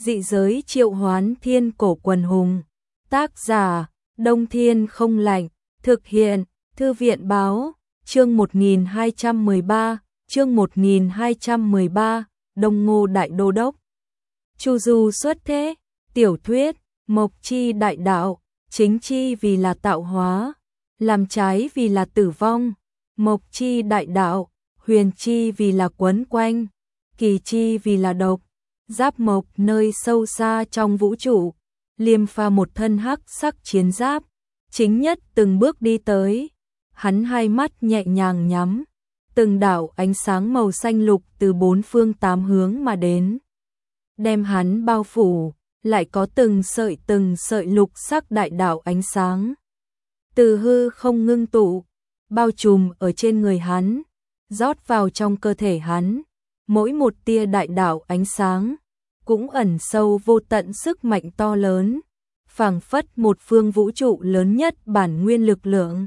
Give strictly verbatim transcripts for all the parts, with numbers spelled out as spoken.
Dị giới triệu hoán thiên cổ quần hùng. Tác giả, Đông Thiên Không Lạnh. Thực hiện, Thư viện Báo. Chương một nghìn hai trăm mười ba, chương một nghìn hai trăm mười ba, Đông Ngô Đại Đô Đốc. Chu du xuất thế, tiểu thuyết, mộc chi đại đạo, chính chi vì là tạo hóa, làm trái vì là tử vong, mộc chi đại đạo, huyền chi vì là quấn quanh, kỳ chi vì là độc. Giáp Mộc nơi sâu xa trong vũ trụ, Liêm Pha một thân hắc sắc chiến giáp, chính nhất từng bước đi tới, hắn hai mắt nhẹ nhàng nhắm, từng đạo ánh sáng màu xanh lục từ bốn phương tám hướng mà đến, đem hắn bao phủ, lại có từng sợi từng sợi lục sắc đại đạo ánh sáng, từ hư không ngưng tụ, bao trùm ở trên người hắn, rót vào trong cơ thể hắn, mỗi một tia đại đạo ánh sáng cũng ẩn sâu vô tận sức mạnh to lớn, phảng phất một phương vũ trụ lớn nhất bản nguyên lực lượng.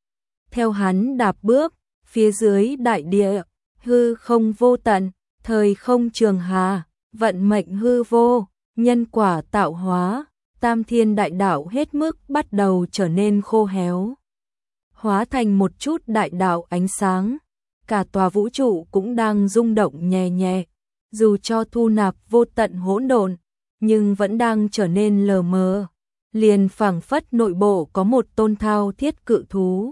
Theo hắn đạp bước, phía dưới đại địa, hư không vô tận, thời không trường hà, vận mệnh hư vô, nhân quả tạo hóa, tam thiên đại đạo hết mức bắt đầu trở nên khô héo. Hóa thành một chút đại đạo ánh sáng, cả tòa vũ trụ cũng đang rung động nhẹ nhẹ. Dù cho thu nạp vô tận hỗn độn, nhưng vẫn đang trở nên lờ mờ, liền phảng phất nội bộ có một tôn thao thiết cự thú.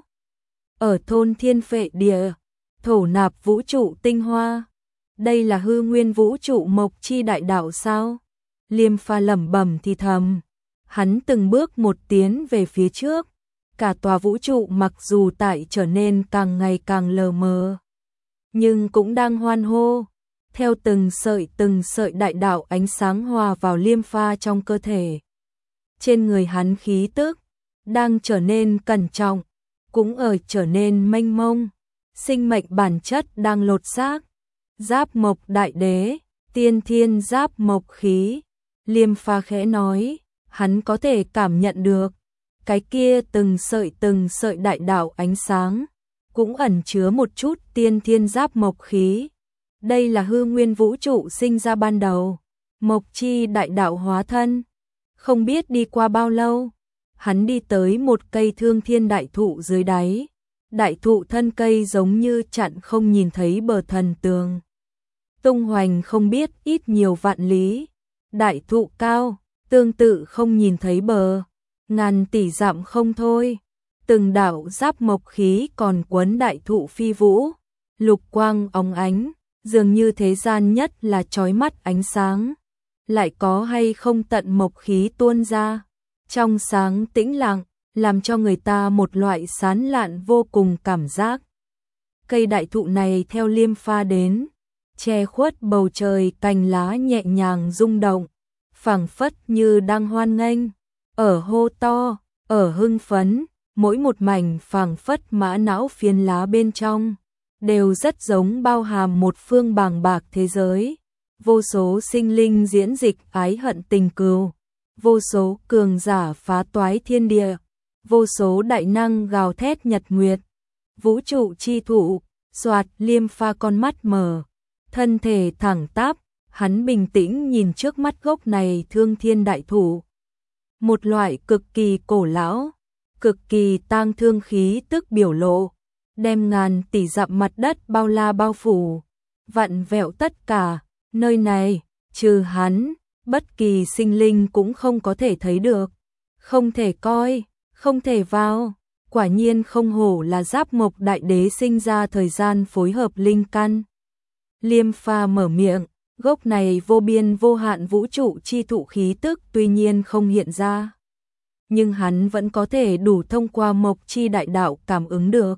Ở thôn thiên phệ địa, thổ nạp vũ trụ tinh hoa. Đây là hư nguyên vũ trụ mộc chi đại đạo sao? Liêm Pha lẩm bẩm thì thầm. Hắn từng bước một tiến về phía trước. Cả tòa vũ trụ mặc dù tại trở nên càng ngày càng lờ mờ, nhưng cũng đang hoan hô. Theo từng sợi từng sợi đại đạo ánh sáng hòa vào Liêm Pha trong cơ thể. Trên người hắn khí tức đang trở nên cẩn trọng, cũng ở trở nên mênh mông, sinh mệnh bản chất đang lột xác. Giáp Mộc Đại Đế, tiên thiên giáp mộc khí, Liêm Pha khẽ nói, hắn có thể cảm nhận được, cái kia từng sợi từng sợi đại đạo ánh sáng, cũng ẩn chứa một chút tiên thiên giáp mộc khí. Đây là hư nguyên vũ trụ sinh ra ban đầu, mộc chi đại đạo hóa thân. Không biết đi qua bao lâu, hắn đi tới một cây thương thiên đại thụ dưới đáy. Đại thụ thân cây giống như chặn không nhìn thấy bờ thần tường. Tung hoành không biết ít nhiều vạn lý. Đại thụ cao, tương tự không nhìn thấy bờ. Ngàn tỷ dặm không thôi. Từng đạo giáp mộc khí còn quấn đại thụ phi vũ. Lục quang óng ánh. Dường như thế gian nhất là chói mắt ánh sáng, lại có hay không tận mộc khí tuôn ra, trong sáng tĩnh lặng, làm cho người ta một loại sán lạn vô cùng cảm giác. Cây đại thụ này theo Liêm Pha đến, che khuất bầu trời, cành lá nhẹ nhàng rung động, phảng phất như đang hoan nghênh, ở hô to, ở hưng phấn, mỗi một mảnh phảng phất mã não phiến lá bên trong. Đều rất giống bao hàm một phương bàng bạc thế giới, vô số sinh linh diễn dịch ái hận tình cừu, vô số cường giả phá toái thiên địa, vô số đại năng gào thét nhật nguyệt, vũ trụ chi thụ. Soạt, Liêm Pha con mắt mở, thân thể thẳng tắp, hắn bình tĩnh nhìn trước mắt gốc này thương thiên đại thụ. Một loại cực kỳ cổ lão, cực kỳ tang thương khí tức biểu lộ, đem ngàn tỷ dặm mặt đất bao la bao phủ, vặn vẹo tất cả, nơi này, trừ hắn, bất kỳ sinh linh cũng không có thể thấy được, không thể coi, không thể vào, quả nhiên không hổ là Giáp Mộc Đại Đế sinh ra thời gian phối hợp linh căn. Liêm Pha mở miệng, gốc này vô biên vô hạn vũ trụ chi thụ khí tức tuy nhiên không hiện ra, nhưng hắn vẫn có thể đủ thông qua mộc chi đại đạo cảm ứng được.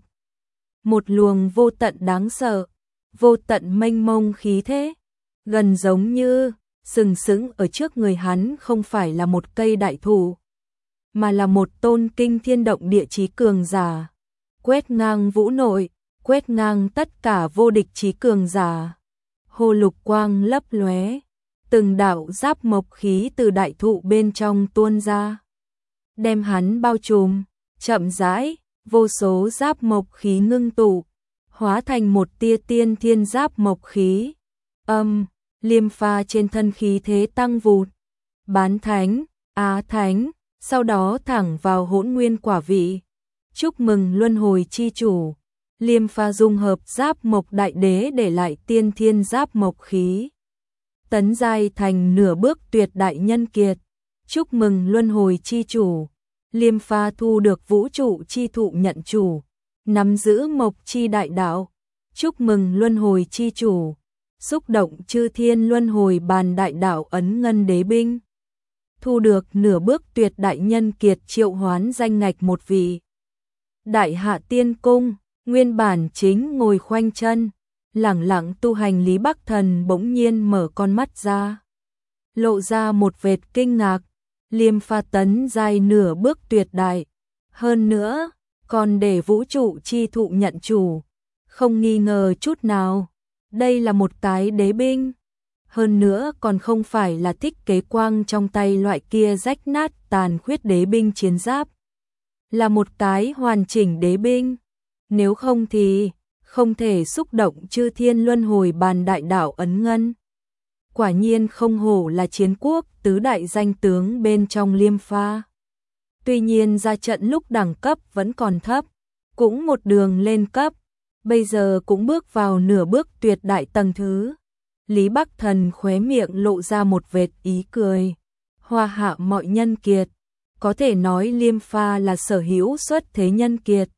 Một luồng vô tận đáng sợ, vô tận mênh mông khí thế, gần giống như sừng sững ở trước người hắn không phải là một cây đại thụ, mà là một tôn kinh thiên động địa chí cường giả, quét ngang vũ nội, quét ngang tất cả vô địch chí cường giả. Hồ lục quang lấp lóe, từng đạo giáp mộc khí từ đại thụ bên trong tuôn ra, đem hắn bao trùm, chậm rãi. Vô số giáp mộc khí ngưng tụ, hóa thành một tia tiên thiên giáp mộc khí. Âm, Liêm Pha trên thân khí thế tăng vụt, bán thánh, á thánh, sau đó thẳng vào hỗn nguyên quả vị. Chúc mừng luân hồi chi chủ. Liêm Pha dung hợp giáp mộc đại đế để lại tiên thiên giáp mộc khí, tấn giai thành nửa bước tuyệt đại nhân kiệt. Chúc mừng luân hồi chi chủ. Liêm Pha thu được vũ trụ chi thụ nhận chủ, nắm giữ mộc chi đại đạo. Chúc mừng luân hồi chi chủ. Xúc động chư thiên luân hồi bàn đại đạo ấn ngân đế binh, thu được nửa bước tuyệt đại nhân kiệt triệu hoán danh ngạch một vị. Đại hạ tiên cung, nguyên bản chính ngồi khoanh chân, lẳng lặng tu hành Lý Bắc Thần bỗng nhiên mở con mắt ra, lộ ra một vệt kinh ngạc. Liêm Pha tấn giai nửa bước tuyệt đại, hơn nữa còn để vũ trụ chi thụ nhận chủ, không nghi ngờ chút nào. Đây là một cái đế binh, hơn nữa còn không phải là thích kế quang trong tay loại kia rách nát tàn khuyết đế binh chiến giáp, là một cái hoàn chỉnh đế binh. Nếu không thì không thể xúc động chư thiên luân hồi bàn đại đạo ấn ngân. Quả nhiên không hổ là chiến quốc tứ đại danh tướng bên trong Liêm Pha. Tuy nhiên ra trận lúc đẳng cấp vẫn còn thấp, cũng một đường lên cấp, bây giờ cũng bước vào nửa bước tuyệt đại tầng thứ. Lý Bắc Thần khóe miệng lộ ra một vệt ý cười. Hoa hạ mọi nhân kiệt, có thể nói Liêm Pha là sở hữu xuất thế nhân kiệt.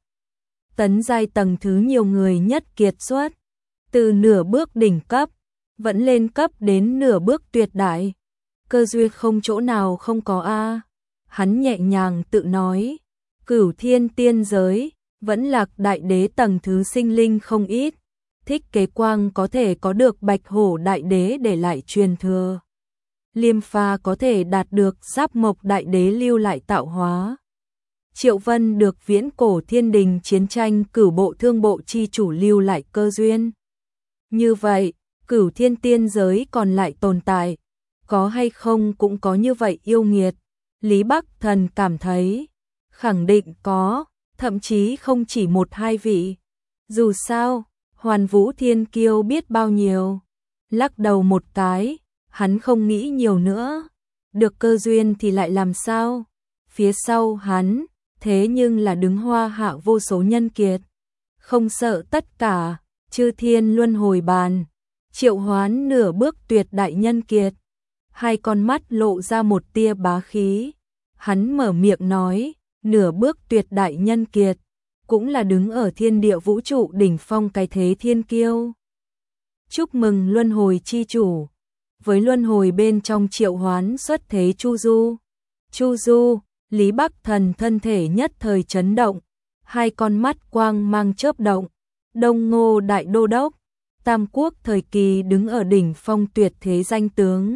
Tấn giai tầng thứ nhiều người nhất kiệt xuất, từ nửa bước đỉnh cấp, vẫn lên cấp đến nửa bước tuyệt đại. Cơ duyên không chỗ nào không có a. Hắn nhẹ nhàng tự nói, cửu thiên tiên giới, vẫn lạc đại đế tầng thứ sinh linh không ít. Thích kế quang có thể có được bạch hổ đại đế để lại truyền thừa. Liêm Pha có thể đạt được giáp mộc đại đế lưu lại tạo hóa. Triệu Vân được viễn cổ thiên đình chiến tranh cửu bộ thương bộ chi chủ lưu lại cơ duyên. Như vậy, cửu thiên tiên giới còn lại tồn tại, có hay không cũng có như vậy yêu nghiệt. Lý Bắc Thần cảm thấy, khẳng định có, thậm chí không chỉ một hai vị. Dù sao, Hoàn Vũ Thiên Kiêu biết bao nhiêu. Lắc đầu một cái, hắn không nghĩ nhiều nữa. Được cơ duyên thì lại làm sao? Phía sau hắn, thế nhưng là đứng hoa hạ vô số nhân kiệt. Không sợ tất cả, chư thiên luân hồi bàn, triệu hoán nửa bước tuyệt đại nhân kiệt. Hai con mắt lộ ra một tia bá khí. Hắn mở miệng nói, nửa bước tuyệt đại nhân kiệt, cũng là đứng ở thiên địa vũ trụ đỉnh phong cái thế thiên kiêu. Chúc mừng luân hồi chi chủ. Với luân hồi bên trong triệu hoán xuất thế Chu Du. Chu Du, Lý Bắc Thần thân thể nhất thời chấn động, hai con mắt quang mang chớp động. Đông Ngô đại đô đốc, Tam Quốc thời kỳ đứng ở đỉnh phong tuyệt thế danh tướng.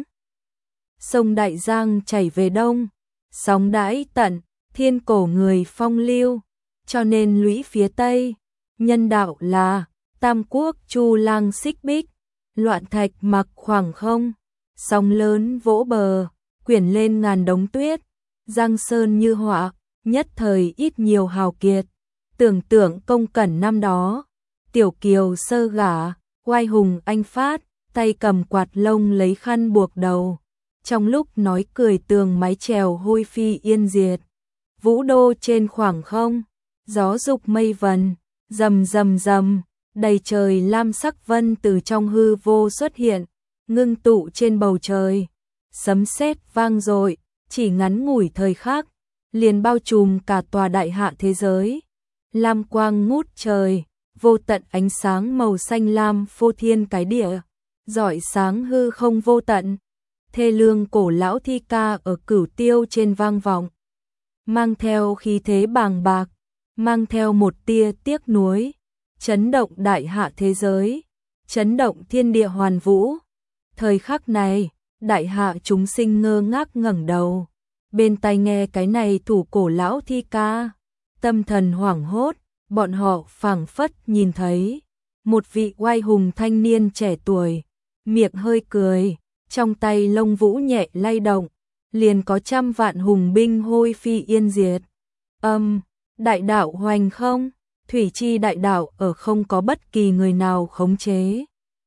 Sông Đại Giang chảy về đông, sóng đãi tận, thiên cổ người phong lưu, cho nên lũy phía tây, nhân đạo là Tam Quốc Chu Lang xích bích, loạn thạch mặc khoảng không, sóng lớn vỗ bờ, quyển lên ngàn đống tuyết, giang sơn như họa, nhất thời ít nhiều hào kiệt. Tưởng tượng công cẩn năm đó, tiểu kiều sơ gả, oai hùng anh phát, tay cầm quạt lông lấy khăn buộc đầu. Trong lúc nói cười tường mái chèo hôi phi yên diệt. Vũ đô trên khoảng không, gió dục mây vần, rầm rầm rầm, đầy trời lam sắc vân từ trong hư vô xuất hiện, ngưng tụ trên bầu trời. Sấm sét vang dội, chỉ ngắn ngủi thời khắc, liền bao trùm cả tòa đại hạ thế giới. Lam quang ngút trời, vô tận ánh sáng màu xanh lam phô thiên cái địa, rọi sáng hư không vô tận. Thê lương cổ lão thi ca ở cửu tiêu trên vang vọng, mang theo khí thế bàng bạc, mang theo một tia tiếc nuối, chấn động đại hạ thế giới, chấn động thiên địa hoàn vũ. Thời khắc này, đại hạ chúng sinh ngơ ngác ngẩng đầu, bên tai nghe cái này thủ cổ lão thi ca, tâm thần hoảng hốt, bọn họ phảng phất nhìn thấy một vị oai hùng thanh niên trẻ tuổi, miệng hơi cười, trong tay lông vũ nhẹ lay động, liền có trăm vạn hùng binh hôi phi yên diệt. Âm, đại đạo hoành không, thủy chi đại đạo ở không có bất kỳ người nào khống chế.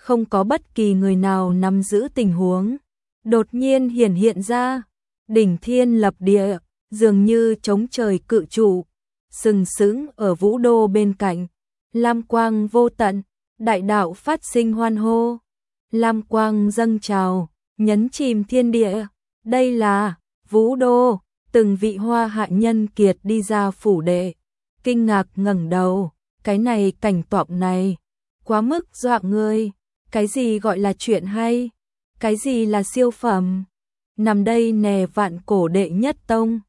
không có bất kỳ người nào nắm giữ tình huống. Đột nhiên hiển hiện ra, đỉnh thiên lập địa, dường như chống trời cự trụ, sừng sững ở vũ đô bên cạnh, lam quang vô tận, đại đạo phát sinh hoan hô, lam quang dâng trào, nhấn chìm thiên địa. Đây là vũ đô. Từng vị hoa hạ nhân kiệt đi ra phủ đệ, kinh ngạc ngẩng đầu, cái này cảnh tượng này, quá mức dọa người, cái gì gọi là chuyện hay, cái gì là siêu phẩm, nằm đây nè vạn cổ đệ nhất tông,